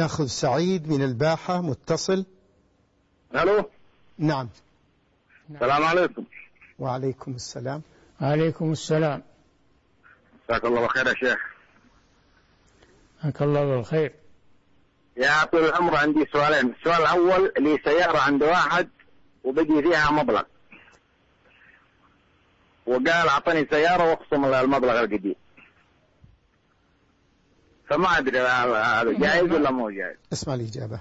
نأخذ سعيد من الباحة متصل. الو. نعم. السلام عليكم. وعليكم السلام. وعليكم السلام. جزاك الله خير يا شيخ. جزاك الله بالخير. يا طول العمر عندي سؤالين. السؤال الأول، لي سيارة عند واحد وبقي فيها مبلغ، وقال أعطني سيارة واخصم المبلغ القديم، فما أدري هذا جائز ولا مو جائز؟ اسمع الإجابة.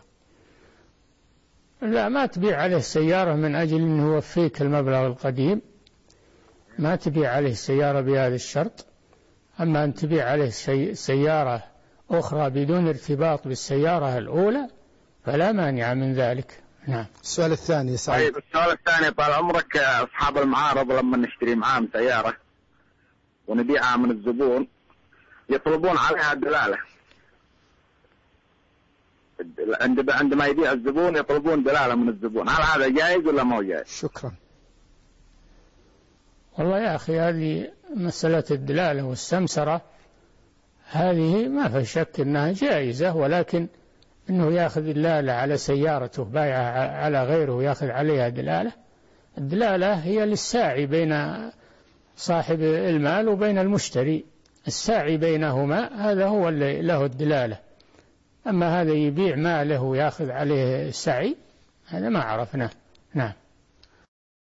لا، ما تبيع عليه السيارة من أجل أنه يوفيك المبلغ القديم، ما تبيع عليه السيارة بهذا الشرط. أما أن تبيع عليه سيارة أخرى بدون ارتباط بالسيارة الأولى فلا مانع من ذلك. نعم. السؤال الثاني سعيد. طيب السؤال الثاني، طال عمرك، أصحاب المعارض لما نشتري معاهم سيارة ونبيعها من الزبون يطلبون عليها دلالة، عندما يبيع الزبون يطلبون دلالة من الزبون، هل هذا جائز ولا مو جائز؟ شكرا. والله يا أخي، هذه مسألة الدلالة والسمسرة هذه ما في شك أنها جائزة، ولكن أنه يأخذ دلالة على سيارته بايعها على غيره ويأخذ عليها دلالة. الدلالة هي للساعي بين صاحب المال وبين المشتري، الساعي بينهما هذا هو اللي له الدلالة. أما هذا يبيع ماله ويأخذ عليه السعي هذا ما عرفناه. نعم.